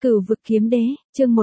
Cửu vực kiếm đế, chương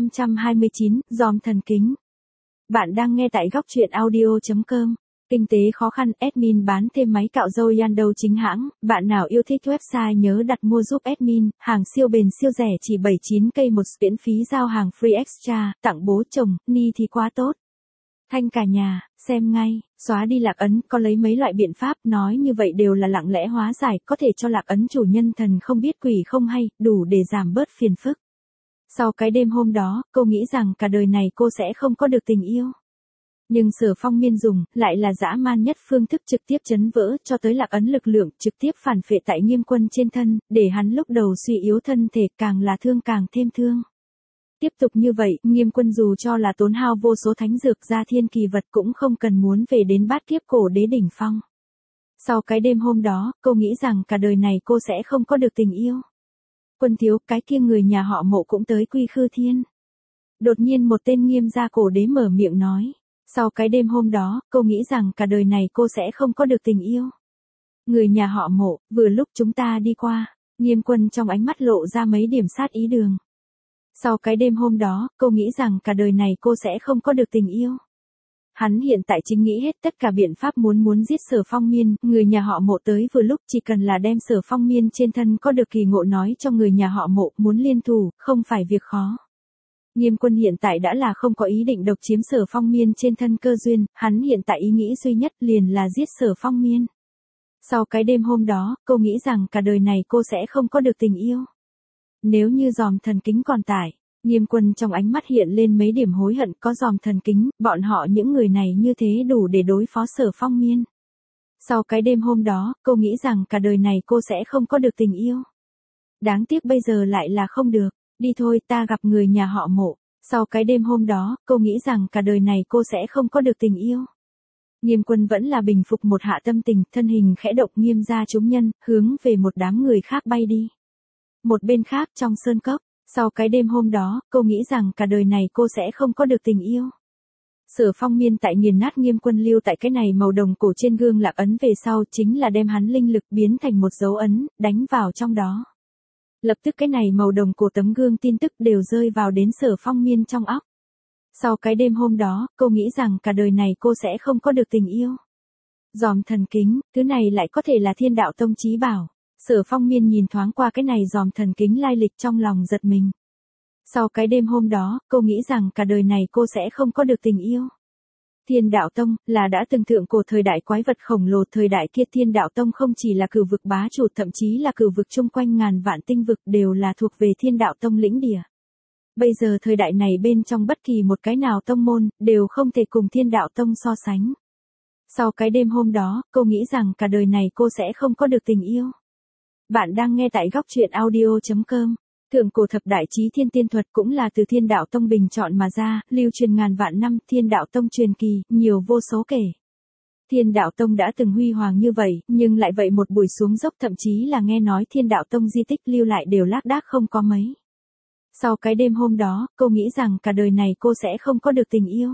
1529, Giòm thần kính. Bạn đang nghe tại góc truyện audio.com. Kinh tế khó khăn, admin bán thêm máy cạo râu Yando chính hãng. Bạn nào yêu thích website nhớ đặt mua giúp admin, hàng siêu bền siêu rẻ chỉ 79k một, miễn phí giao hàng free extra, tặng bố chồng, ni thì quá tốt. Thanh cả nhà, xem ngay, xóa đi lạc ấn, có lấy mấy loại biện pháp, nói như vậy đều là lặng lẽ hóa giải, có thể cho lạc ấn chủ nhân thần không biết quỷ không hay, đủ để giảm bớt phiền phức. Sau cái đêm hôm đó, cô nghĩ rằng cả đời này cô sẽ không có được tình yêu. Nhưng Sở Phong Miên dùng, lại là dã man nhất phương thức trực tiếp chấn vỡ, cho tới lạc ấn lực lượng, trực tiếp phản phệ tại Nghiêm Quân trên thân, để hắn lúc đầu suy yếu thân thể càng là thương càng thêm thương. Tiếp tục như vậy, Nghiêm Quân dù cho là tốn hao vô số thánh dược ra thiên kỳ vật cũng không cần muốn về đến bát kiếp cổ đế đỉnh phong. Sau cái đêm hôm đó, cô nghĩ rằng cả đời này cô sẽ không có được tình yêu. Quân thiếu, cái kia người nhà họ Mộ cũng tới Quy Khư Thiên. Đột nhiên một tên Nghiêm gia cổ đế mở miệng nói. Sau cái đêm hôm đó, cô nghĩ rằng cả đời này cô sẽ không có được tình yêu. Người nhà họ Mộ, vừa lúc chúng ta đi qua, Nghiêm Quân trong ánh mắt lộ ra mấy điểm sát ý đường. Sau cái đêm hôm đó, cô nghĩ rằng cả đời này cô sẽ không có được tình yêu. Hắn hiện tại chính nghĩ hết tất cả biện pháp muốn giết Sở Phong Miên, người nhà họ Mộ tới vừa lúc, chỉ cần là đem Sở Phong Miên trên thân có được kỳ ngộ nói cho người nhà họ Mộ, muốn liên thủ, không phải việc khó. Nghiêm Quân hiện tại đã là không có ý định độc chiếm Sở Phong Miên trên thân cơ duyên, hắn hiện tại ý nghĩ duy nhất liền là giết Sở Phong Miên. Sau cái đêm hôm đó, cô nghĩ rằng cả đời này cô sẽ không có được tình yêu. Nếu như giòm thần kính còn tại, Nghiêm Quân trong ánh mắt hiện lên mấy điểm hối hận, có giòm thần kính, bọn họ những người này như thế đủ để đối phó Sở Phong Miên. Sau cái đêm hôm đó, cô nghĩ rằng cả đời này cô sẽ không có được tình yêu. Đáng tiếc bây giờ lại là không được, đi thôi ta gặp người nhà họ Mộ. Sau cái đêm hôm đó, cô nghĩ rằng cả đời này cô sẽ không có được tình yêu. Nghiêm Quân vẫn là bình phục một hạ tâm tình, thân hình khẽ động Nghiêm gia chúng nhân, hướng về một đám người khác bay đi. Một bên khác trong sơn cốc, sau cái đêm hôm đó, cô nghĩ rằng cả đời này cô sẽ không có được tình yêu. Sở Phong Miên tại nghiền nát Nghiêm Quân lưu tại cái này màu đồng cổ trên gương lạc ấn về sau chính là đem hắn linh lực biến thành một dấu ấn, đánh vào trong đó. Lập tức cái này màu đồng cổ tấm gương tin tức đều rơi vào đến Sở Phong Miên trong óc. Sau cái đêm hôm đó, cô nghĩ rằng cả đời này cô sẽ không có được tình yêu. Giòm thần kính, thứ này lại có thể là Thiên Đạo Tông chí bảo. Sở Phong Miên nhìn thoáng qua cái này giòm thần kính lai lịch trong lòng giật mình. Sau cái đêm hôm đó, cô nghĩ rằng cả đời này cô sẽ không có được tình yêu. Thiên Đạo Tông, là đã từng thượng cổ thời đại quái vật khổng lồ, thời đại kia Thiên Đạo Tông không chỉ là cửu vực bá chủ, thậm chí là cửu vực chung quanh ngàn vạn tinh vực đều là thuộc về Thiên Đạo Tông lĩnh địa. Bây giờ thời đại này bên trong bất kỳ một cái nào tông môn, đều không thể cùng Thiên Đạo Tông so sánh. Sau cái đêm hôm đó, cô nghĩ rằng cả đời này cô sẽ không có được tình yêu. Bạn đang nghe tại góc truyện audio.com. Thượng cổ thập đại chí thiên tiên thuật cũng là từ Thiên Đạo Tông bình chọn mà ra, lưu truyền ngàn vạn năm, Thiên Đạo Tông truyền kỳ, nhiều vô số kể. Thiên Đạo Tông đã từng huy hoàng như vậy, nhưng lại vậy một buổi xuống dốc, thậm chí là nghe nói Thiên Đạo Tông di tích lưu lại đều lác đác không có mấy. Sau cái đêm hôm đó, cô nghĩ rằng cả đời này cô sẽ không có được tình yêu.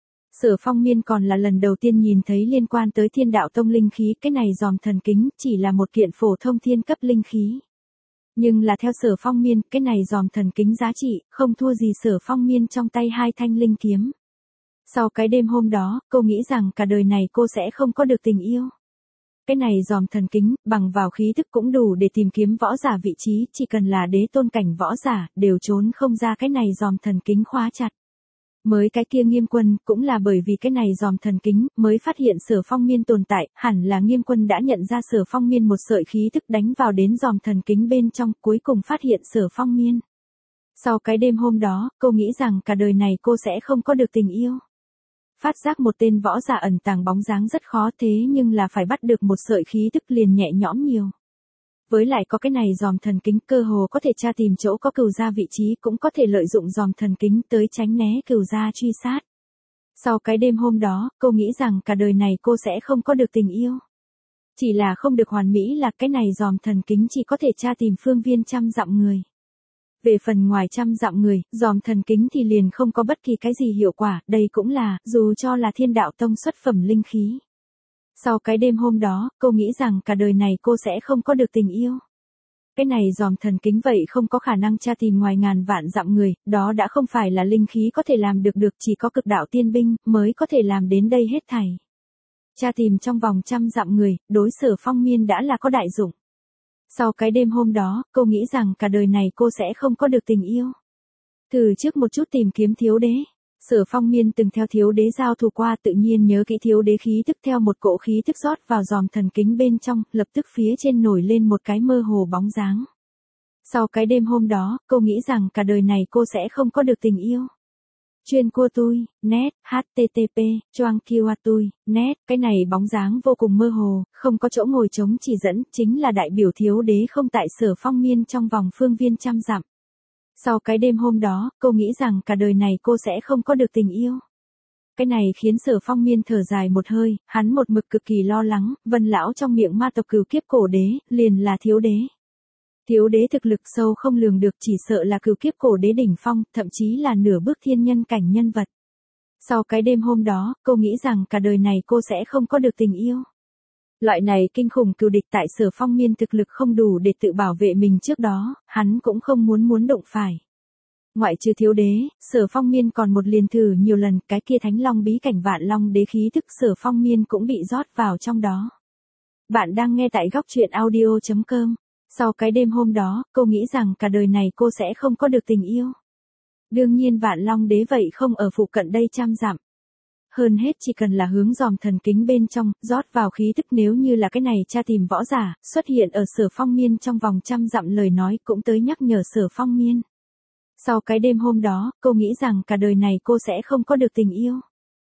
Sở Phong Miên còn là lần đầu tiên nhìn thấy liên quan tới Thiên Đạo Tông linh khí, cái này giòm thần kính chỉ là một kiện phổ thông thiên cấp linh khí. Nhưng là theo Sở Phong Miên, cái này giòm thần kính giá trị, không thua gì Sở Phong Miên trong tay hai thanh linh kiếm. Sau cái đêm hôm đó, cô nghĩ rằng cả đời này cô sẽ không có được tình yêu. Cái này giòm thần kính, bằng vào khí thức cũng đủ để tìm kiếm võ giả vị trí, chỉ cần là đế tôn cảnh võ giả, đều trốn không ra cái này giòm thần kính khóa chặt. Mới cái kia Nghiêm Quân, cũng là bởi vì cái này giòm thần kính, mới phát hiện Sở Phong Miên tồn tại, hẳn là Nghiêm Quân đã nhận ra Sở Phong Miên một sợi khí thức đánh vào đến giòm thần kính bên trong, cuối cùng phát hiện Sở Phong Miên. Sau cái đêm hôm đó, cô nghĩ rằng cả đời này cô sẽ không có được tình yêu. Phát giác một tên võ giả ẩn tàng bóng dáng rất khó, thế nhưng là phải bắt được một sợi khí thức liền nhẹ nhõm nhiều. Với lại có cái này giòm thần kính, cơ hồ có thể tra tìm chỗ có cửu gia vị trí, cũng có thể lợi dụng giòm thần kính tới tránh né cửu gia truy sát. Sau cái đêm hôm đó, cô nghĩ rằng cả đời này cô sẽ không có được tình yêu. Chỉ là không được hoàn mỹ là cái này giòm thần kính chỉ có thể tra tìm phương viên 100 dặm người. Về phần ngoài 100 dặm người, giòm thần kính thì liền không có bất kỳ cái gì hiệu quả, đây cũng là, dù cho là Thiên Đạo Tông xuất phẩm linh khí. Sau cái đêm hôm đó, cô nghĩ rằng cả đời này cô sẽ không có được tình yêu. cái này giòm thần kính vậy không có khả năng tra tìm ngoài ngàn vạn dặm người, đó đã không phải là linh khí có thể làm được, chỉ có cực đạo tiên binh mới có thể làm đến đây hết thảy. Tra tìm trong vòng 100 dặm người, đối Sở Phong Miên đã là có đại dụng. Sau cái đêm hôm đó, cô nghĩ rằng cả đời này cô sẽ không có được tình yêu. Từ trước một chút tìm kiếm thiếu đế. Sở Phong Miên từng theo thiếu đế giao thủ qua, tự nhiên nhớ kỹ thiếu đế khí tức, theo một cỗ khí tức rót vào giòm thần kính bên trong, lập tức phía trên nổi lên một cái mơ hồ bóng dáng. Sau cái đêm hôm đó, cô nghĩ rằng cả đời này cô sẽ không có được tình yêu. Chuyên của tôi, net, http, choang kiwa tôi, net, cái này bóng dáng vô cùng mơ hồ, không có chỗ ngồi trống chỉ dẫn, chính là đại biểu thiếu đế không tại Sở Phong Miên trong vòng phương viên 100 dặm. Sau cái đêm hôm đó, cô nghĩ rằng cả đời này cô sẽ không có được tình yêu. Cái này khiến Sở Phong Miên thở dài một hơi, hắn một mực cực kỳ lo lắng, Vân lão trong miệng ma tộc cửu kiếp cổ đế, liền là thiếu đế. Thiếu đế thực lực sâu không lường được, chỉ sợ là cửu kiếp cổ đế đỉnh phong, thậm chí là nửa bước thiên nhân cảnh nhân vật. Sau cái đêm hôm đó, cô nghĩ rằng cả đời này cô sẽ không có được tình yêu. Loại này kinh khủng cừu địch tại Sở Phong Miên thực lực không đủ để tự bảo vệ mình trước đó, hắn cũng không muốn đụng phải. Ngoại trừ thiếu đế, Sở Phong Miên còn một liền thử nhiều lần, cái kia Thánh Long bí cảnh Vạn Long đế khí thức Sở Phong Miên cũng bị rót vào trong đó. Bạn đang nghe tại góc truyện audio.com. Sau cái đêm hôm đó, cô nghĩ rằng cả đời này cô sẽ không có được tình yêu. Đương nhiên Vạn Long đế vậy không ở phụ cận đây 100 dặm. Hơn hết chỉ cần là hướng giòm thần kính bên trong, rót vào khí tức, nếu như là cái này tra tìm võ giả, xuất hiện ở Sở Phong Miên trong vòng 100 dặm lời nói cũng tới nhắc nhở Sở Phong Miên. Sau cái đêm hôm đó, cô nghĩ rằng cả đời này cô sẽ không có được tình yêu.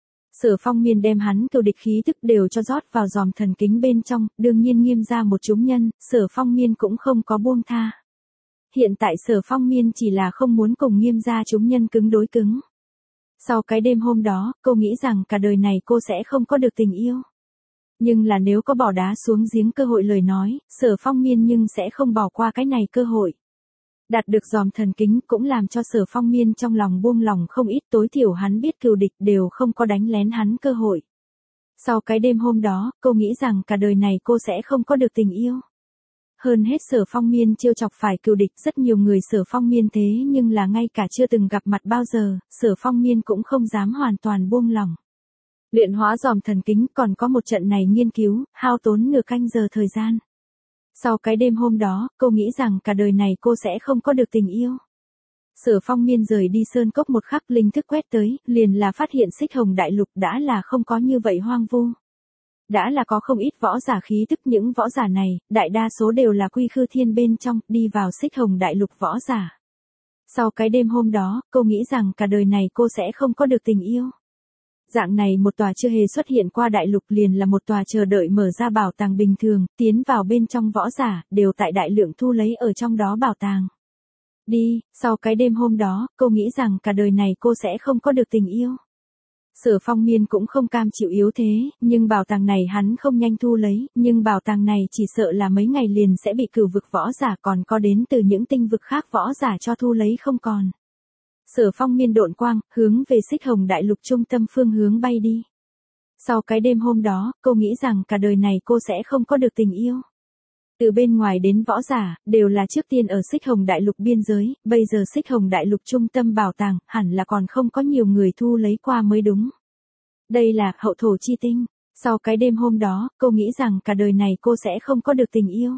Sở Phong Miên đem hắn cừu địch khí tức đều cho rót vào giòm thần kính bên trong, đương nhiên Nghiêm gia một chúng nhân, Sở Phong Miên cũng không có buông tha. Hiện tại Sở Phong Miên chỉ là không muốn cùng Nghiêm gia chúng nhân cứng đối cứng. Sau cái đêm hôm đó, cô nghĩ rằng cả đời này cô sẽ không có được tình yêu. Nhưng là nếu có bỏ đá xuống giếng cơ hội lời nói, Sở Phong Miên nhưng sẽ không bỏ qua cái này cơ hội. Đạt được giòm thần kính cũng làm cho Sở Phong Miên trong lòng buông lòng không ít, tối thiểu hắn biết cừu địch đều không có đánh lén hắn cơ hội. Sau cái đêm hôm đó, cô nghĩ rằng cả đời này cô sẽ không có được tình yêu. Hơn hết Sở Phong Miên trêu chọc phải cừu địch rất nhiều người Sở Phong Miên, thế nhưng là ngay cả chưa từng gặp mặt bao giờ, Sở Phong Miên cũng không dám hoàn toàn buông lỏng. Luyện hóa giòm thần kính còn có một trận này nghiên cứu, hao tốn nửa canh giờ thời gian. Sau cái đêm hôm đó, cô nghĩ rằng cả đời này cô sẽ không có được tình yêu. Sở Phong Miên rời đi sơn cốc một khắc, linh thức quét tới, liền là phát hiện Xích Hồng Đại Lục đã là không có như vậy hoang vu. Đã là có không ít võ giả khí tức, những võ giả này, đại đa số đều là quy khư thiên bên trong, đi vào Xích Hồng Đại Lục võ giả. Sau cái đêm hôm đó, cô nghĩ rằng cả đời này cô sẽ không có được tình yêu. Dạng này một tòa chưa hề xuất hiện qua đại lục, liền là một tòa chờ đợi mở ra bảo tàng bình thường, tiến vào bên trong võ giả, đều tại đại lượng thu lấy ở trong đó bảo tàng. Đi, sau cái đêm hôm đó, cô nghĩ rằng cả đời này cô sẽ không có được tình yêu. Sở Phong Miên cũng không cam chịu yếu thế, nhưng bảo tàng này hắn không nhanh thu lấy, nhưng bảo tàng này chỉ sợ là mấy ngày liền sẽ bị cửu vực võ giả còn có đến từ những tinh vực khác võ giả cho thu lấy không còn. Sở Phong Miên độn quang, hướng về Xích Hồng Đại Lục trung tâm phương hướng bay đi. Sau cái đêm hôm đó, cô nghĩ rằng cả đời này cô sẽ không có được tình yêu. Từ bên ngoài đến võ giả, đều là trước tiên ở Xích Hồng Đại Lục biên giới, bây giờ Xích Hồng Đại Lục trung tâm bảo tàng, hẳn là còn không có nhiều người thu lấy qua mới đúng. Đây là hậu thổ chi tinh. Sau cái đêm hôm đó, cô nghĩ rằng cả đời này cô sẽ không có được tình yêu.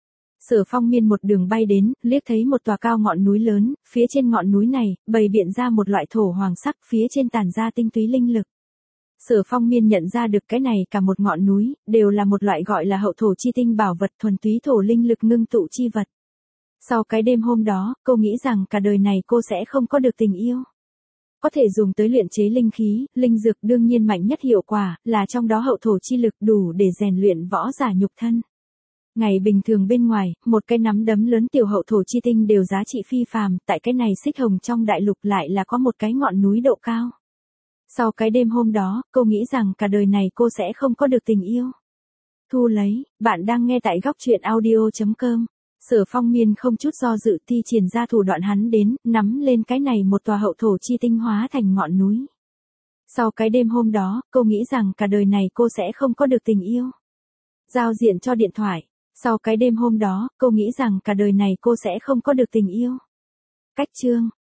Sở Phong Miên một đường bay đến, liếc thấy một tòa cao ngọn núi lớn, phía trên ngọn núi này, bày biện ra một loại thổ hoàng sắc, phía trên tản ra tinh túy linh lực. Sở Phong Miên nhận ra được cái này cả một ngọn núi, đều là một loại gọi là hậu thổ chi tinh bảo vật, thuần túy thổ linh lực ngưng tụ chi vật. Sau cái đêm hôm đó, cô nghĩ rằng cả đời này cô sẽ không có được tình yêu. Có thể dùng tới luyện chế linh khí, linh dược, đương nhiên mạnh nhất hiệu quả, là trong đó hậu thổ chi lực đủ để rèn luyện võ giả nhục thân. Ngày bình thường bên ngoài, một cái nắm đấm lớn tiểu hậu thổ chi tinh đều giá trị phi phàm, tại cái này Xích Hồng trong đại lục lại là có một cái ngọn núi độ cao. Sau cái đêm hôm đó, cô nghĩ rằng cả đời này cô sẽ không có được tình yêu. Thu lấy, bạn đang nghe tại góc truyện audio.com. Sở Phong Miên không chút do dự thi triển ra thủ đoạn, hắn đến, nắm lên cái này một tòa hậu thổ chi tinh hóa thành ngọn núi. Sau cái đêm hôm đó, cô nghĩ rằng cả đời này cô sẽ không có được tình yêu. Giao diện cho điện thoại. Sau cái đêm hôm đó, cô nghĩ rằng cả đời này cô sẽ không có được tình yêu. Cách chương